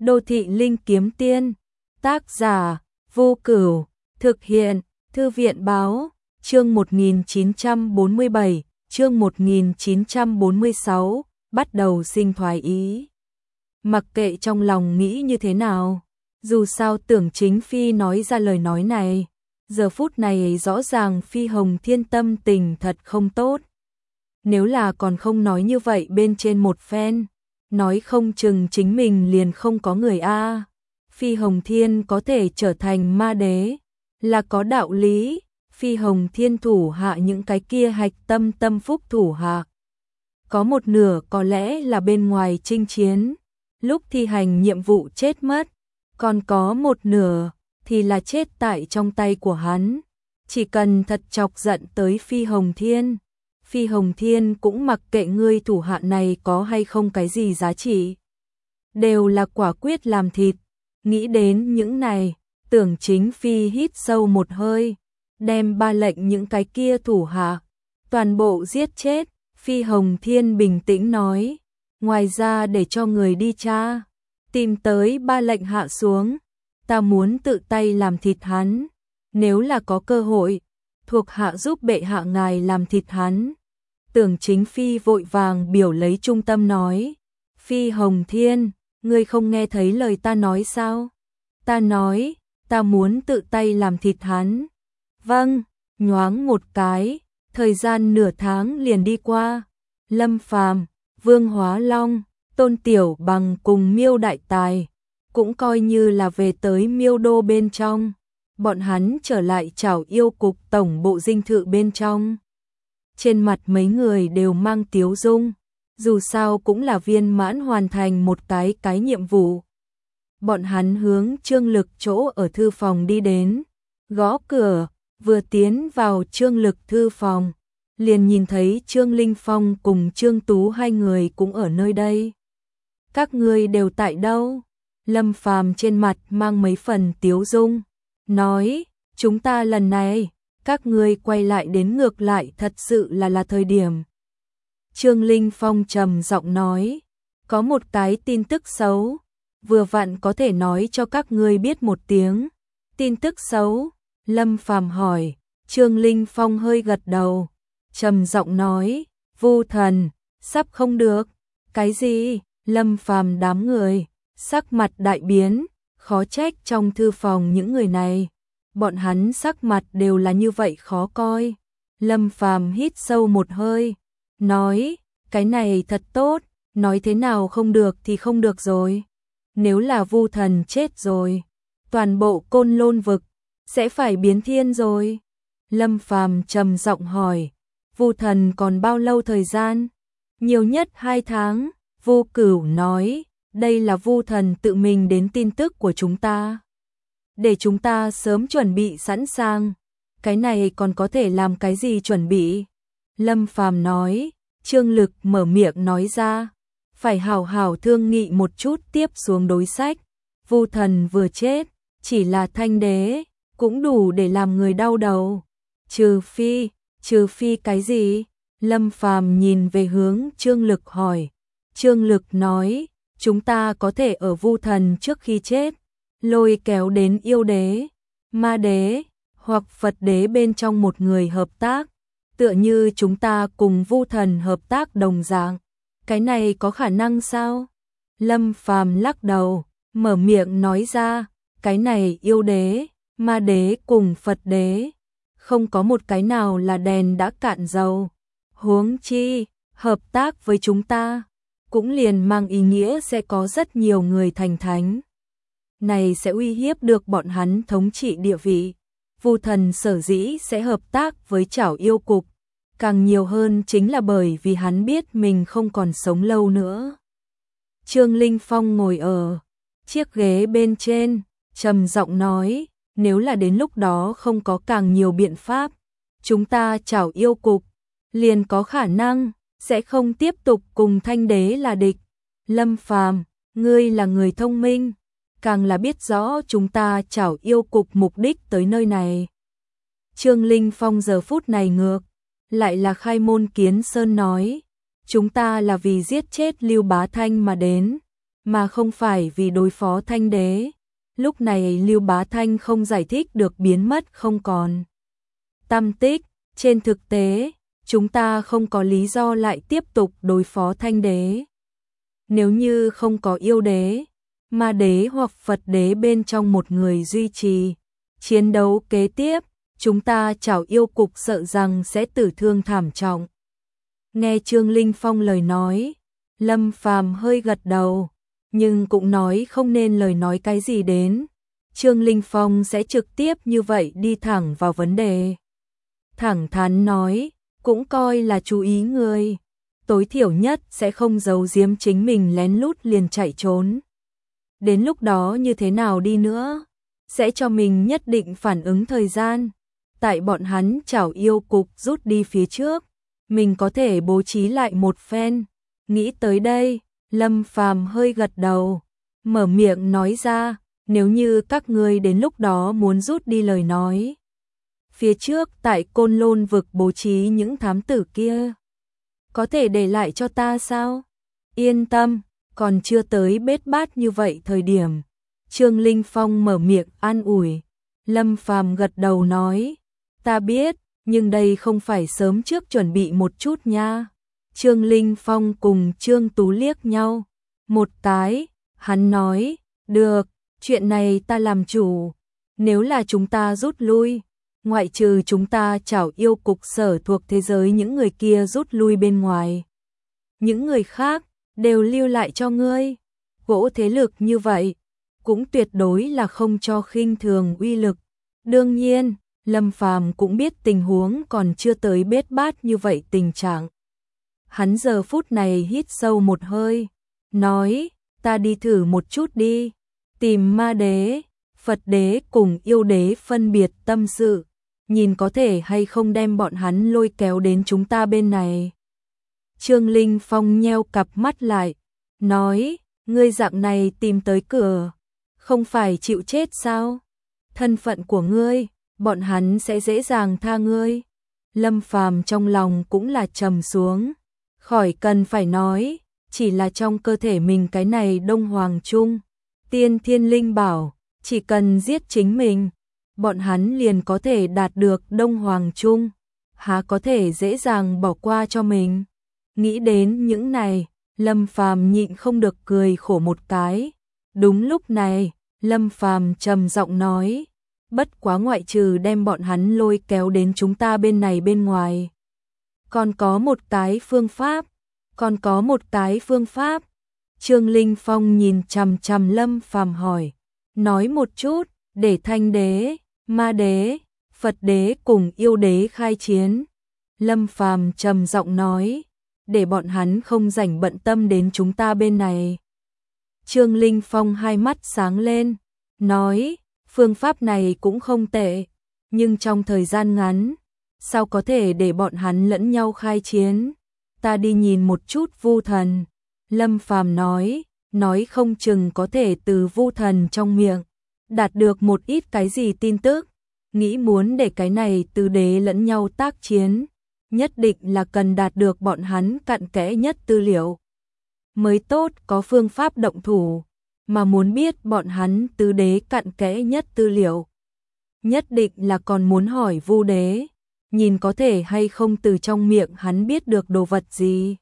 Đô thị linh kiếm tiên, tác giả, Vô Cửu, thực hiện, Thư viện báo, chương 1947, chương 1946, bắt đầu sinh thoái ý. Mặc kệ trong lòng nghĩ như thế nào, dù sao Tưởng Chính Phi nói ra lời nói này, giờ phút này rõ ràng Phi Hồng Thiên tâm tình thật không tốt. Nếu là còn không nói như vậy bên trên một phen, nói không chừng chính mình liền không có người a. Phi Hồng Thiên có thể trở thành ma đế, là có đạo lý. Phi Hồng Thiên thủ hạ những cái kia hạch tâm tâm phúc thủ hạ, có một nửa có lẽ là bên ngoài chinh chiến, lúc thi hành nhiệm vụ chết mất, còn có một nửa thì là chết tại trong tay của hắn. Chỉ cần thật chọc giận tới Phi Hồng Thiên, Phi Hồng Thiên cũng mặc kệ ngươi thủ hạ này có hay không cái gì giá trị, đều là quả quyết làm thịt. Nghĩ đến những này, Tưởng Chính Phi hít sâu một hơi, đem ba lệnh những cái kia thủ hạ toàn bộ giết chết. Phi Hồng Thiên bình tĩnh nói, ngoài ra để cho người đi tra, tìm tới ba lệnh hạ xuống, ta muốn tự tay làm thịt hắn, nếu là có cơ hội, thuộc hạ giúp bệ hạ ngài làm thịt hắn. Tưởng Chính Phi vội vàng biểu lấy trung tâm nói, Phi Hồng Thiên, ngươi không nghe thấy lời ta nói sao? Ta nói, ta muốn tự tay làm thịt hắn. Vâng, nhoáng một cái, thời gian nửa tháng liền đi qua. Lâm Phàm, Vương Hóa Long, Tôn Tiểu Bằng cùng Miêu Đại Tài cũng coi như là về tới Miêu Đô bên trong. Bọn hắn trở lại Trảo Yêu Cục tổng bộ dinh thự bên trong. Trên mặt mấy người đều mang tiếu dung, dù sao cũng là viên mãn hoàn thành một cái nhiệm vụ. Bọn hắn hướng Trương Lực chỗ ở thư phòng đi đến, gõ cửa, vừa tiến vào Trương Lực thư phòng, liền nhìn thấy Trương Linh Phong cùng Trương Tú hai người cũng ở nơi đây. Các ngươi đều tại đâu? Lâm Phàm trên mặt mang mấy phần tiếu dung, nói, chúng ta lần này, các ngươi quay lại đến ngược lại thật sự là thời điểm. Trương Linh Phong trầm giọng nói, có một cái tin tức xấu, vừa vặn có thể nói cho các ngươi biết một tiếng. Tin tức xấu? Lâm Phàm hỏi. Trương Linh Phong hơi gật đầu, trầm giọng nói, Vu Thần, sắp không được. Cái gì? Lâm Phàm đám người, sắc mặt đại biến, khó trách trong thư phòng những người này, bọn hắn sắc mặt đều là như vậy khó coi. Lâm Phàm hít sâu một hơi, nói, cái này thật tốt, nói thế nào không được thì không được rồi. Nếu là Vu Thần chết rồi, toàn bộ Côn Lôn vực sẽ phải biến thiên rồi. Lâm Phàm trầm giọng hỏi, Vu Thần còn bao lâu thời gian? Nhiều nhất 2 tháng. Vô Cửu nói, đây là Vu Thần tự mình đến tin tức của chúng ta, để chúng ta sớm chuẩn bị sẵn sàng. Cái này còn có thể làm cái gì chuẩn bị? Lâm Phàm nói. Trương Lực mở miệng nói ra, phải hảo hảo thương nghị một chút tiếp xuống đối sách. Vu Thần vừa chết, chỉ là thanh đế, cũng đủ để làm người đau đầu. Trừ phi cái gì? Lâm Phàm nhìn về hướng Trương Lực hỏi. Trương Lực nói, chúng ta có thể ở Vu Thần trước khi chết, lôi kéo đến yêu đế, ma đế, hoặc Phật đế bên trong một người hợp tác, tựa như chúng ta cùng Vu Thần hợp tác đồng dạng. Cái này có khả năng sao? Lâm Phàm lắc đầu, mở miệng nói ra, cái này yêu đế, ma đế cùng Phật đế, không có một cái nào là đèn đã cạn dầu. Huống chi, hợp tác với chúng ta, cũng liền mang ý nghĩa sẽ có rất nhiều người thành thánh. Này sẽ uy hiếp được bọn hắn thống trị địa vị. Vu Thần sở dĩ sẽ hợp tác với Trảo Yêu Cục, càng nhiều hơn chính là bởi vì hắn biết mình không còn sống lâu nữa. Trương Linh Phong ngồi ở chiếc ghế bên trên, trầm giọng nói, nếu là đến lúc đó không có càng nhiều biện pháp, chúng ta Trảo Yêu Cục liền có khả năng sẽ không tiếp tục cùng Thanh đế là địch. Lâm Phàm, ngươi là người thông minh, càng là biết rõ chúng ta Trảo Yêu Cục mục đích tới nơi này. Trương Linh Phong giờ phút này ngược lại là khai môn kiến sơn nói, chúng ta là vì giết chết Lưu Bá Thanh mà đến, mà không phải vì đối phó Thanh đế. Lúc này Lưu Bá Thanh không giải thích được biến mất không còn tăm tích. Trên thực tế, chúng ta không có lý do lại tiếp tục đối phó Thanh đế. Nếu như không có yêu đế, ma đế hoặc Phật đế bên trong một người duy trì chiến đấu kế tiếp, chúng ta chảo yêu cục sợ rằng sẽ tử thương thảm trọng. Nghe Trương Linh Phong lời nói, Lâm Phàm hơi gật đầu, nhưng cũng nói không nên lời nói cái gì đến. Trương Linh Phong sẽ trực tiếp như vậy đi thẳng vào vấn đề. Thẳng thắn nói, cũng coi là chú ý người. Tối thiểu nhất sẽ không giấu giếm chính mình lén lút liền chạy trốn. Đến lúc đó như thế nào đi nữa, sẽ cho mình nhất định phản ứng thời gian. Tại bọn hắn chảo yêu cục rút đi phía trước, mình có thể bố trí lại một phen. Nghĩ tới đây, Lâm Phàm hơi gật đầu, mở miệng nói ra, nếu như các ngươi đến lúc đó muốn rút đi lời nói. Phía trước tại Côn Lôn vực bố trí những thám tử kia, có thể để lại cho ta sao? Yên tâm, còn chưa tới bết bát như vậy thời điểm. Trương Linh Phong mở miệng an ủi. Lâm Phàm gật đầu nói, ta biết, nhưng đây không phải sớm trước chuẩn bị một chút nha. Trương Linh Phong cùng Trương Tú liếc nhau một cái, hắn nói, được, chuyện này ta làm chủ. Nếu là chúng ta rút lui, ngoại trừ chúng ta chảo yêu cục sở thuộc thế giới những người kia rút lui bên ngoài, những người khác đều lưu lại cho ngươi. Gỗ thế lực như vậy cũng tuyệt đối là không cho khinh thường uy lực. Đương nhiên, Lâm Phàm cũng biết tình huống còn chưa tới bết bát như vậy tình trạng. Hắn giờ phút này hít sâu một hơi, nói, ta đi thử một chút đi, tìm ma đế, Phật đế cùng yêu đế phân biệt tâm sự, nhìn có thể hay không đem bọn hắn lôi kéo đến chúng ta bên này. Trương Linh Phong nheo cặp mắt lại, nói, ngươi dạng này tìm tới cửa, không phải chịu chết sao? Thân phận của ngươi, bọn hắn sẽ dễ dàng tha ngươi. Lâm Phàm trong lòng cũng là trầm xuống, khỏi cần phải nói, chỉ là trong cơ thể mình cái này Đông Hoàng Trung, Tiên Thiên Linh Bảo, chỉ cần giết chính mình, bọn hắn liền có thể đạt được Đông Hoàng Trung, há có thể dễ dàng bỏ qua cho mình. Nghĩ đến những này, Lâm Phàm nhịn không được cười khổ một cái. Đúng lúc này, Lâm Phàm trầm giọng nói, bất quá ngoại trừ đem bọn hắn lôi kéo đến chúng ta bên này bên ngoài, còn có một cái phương pháp. Trương Linh Phong nhìn chằm chằm Lâm Phàm hỏi, nói một chút, để Thanh đế, ma đế, Phật đế cùng yêu đế khai chiến. Lâm Phàm trầm giọng nói, để bọn hắn không rảnh bận tâm đến chúng ta bên này. Trương Linh Phong hai mắt sáng lên, nói, phương pháp này cũng không tệ, nhưng trong thời gian ngắn, sao có thể để bọn hắn lẫn nhau khai chiến? Ta đi nhìn một chút Vu Thần. Lâm Phàm nói không chừng có thể từ Vu Thần trong miệng đạt được một ít cái gì tin tức. Nghĩ muốn để cái này từ đế lẫn nhau tác chiến, nhất định là cần đạt được bọn hắn cặn kẽ nhất tư liệu mới tốt, có phương pháp động thủ, mà muốn biết bọn hắn tứ đế cặn kẽ nhất tư liệu, nhất định là còn muốn hỏi Vu đế, nhìn có thể hay không từ trong miệng hắn biết được đồ vật gì.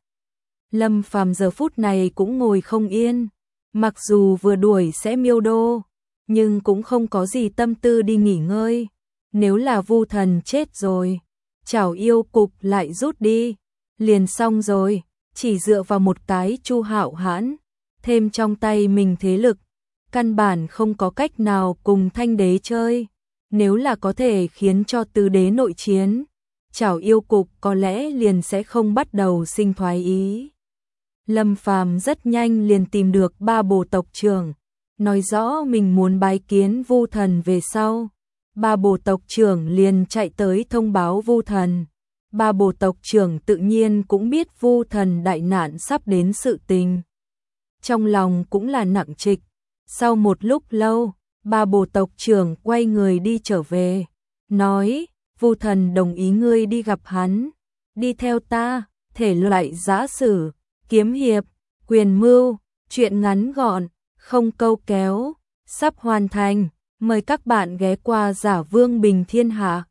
Lâm Phàm giờ phút này cũng ngồi không yên, mặc dù vừa đuổi sẽ Miêu Đô, nhưng cũng không có gì tâm tư đi nghỉ ngơi. Nếu là Vu Thần chết rồi, chảo yêu cục lại rút đi, liền xong rồi, chỉ dựa vào một cái Chu Hạo Hãn, thêm trong tay mình thế lực, căn bản không có cách nào cùng Thanh đế chơi. Nếu là có thể khiến cho tứ đế nội chiến, chảo yêu cục có lẽ liền sẽ không bắt đầu sinh thoái ý. Lâm Phàm rất nhanh liền tìm được ba bộ tộc trưởng, nói rõ mình muốn bái kiến Vu Thần về sau. Ba bộ tộc trưởng liền chạy tới thông báo Vu Thần. Ba bộ tộc trưởng tự nhiên cũng biết Vu Thần đại nạn sắp đến sự tình, trong lòng cũng là nặng trịch. Sau một lúc lâu, ba bộ tộc trưởng quay người đi trở về, nói, Vu Thần đồng ý ngươi đi gặp hắn, đi theo ta, thể loại giã sử, kiếm hiệp, quyền mưu, Chuyện ngắn gọn, không câu kéo, sắp hoàn thành. Mời các bạn ghé qua Giả Vương Bình Thiên Hạ.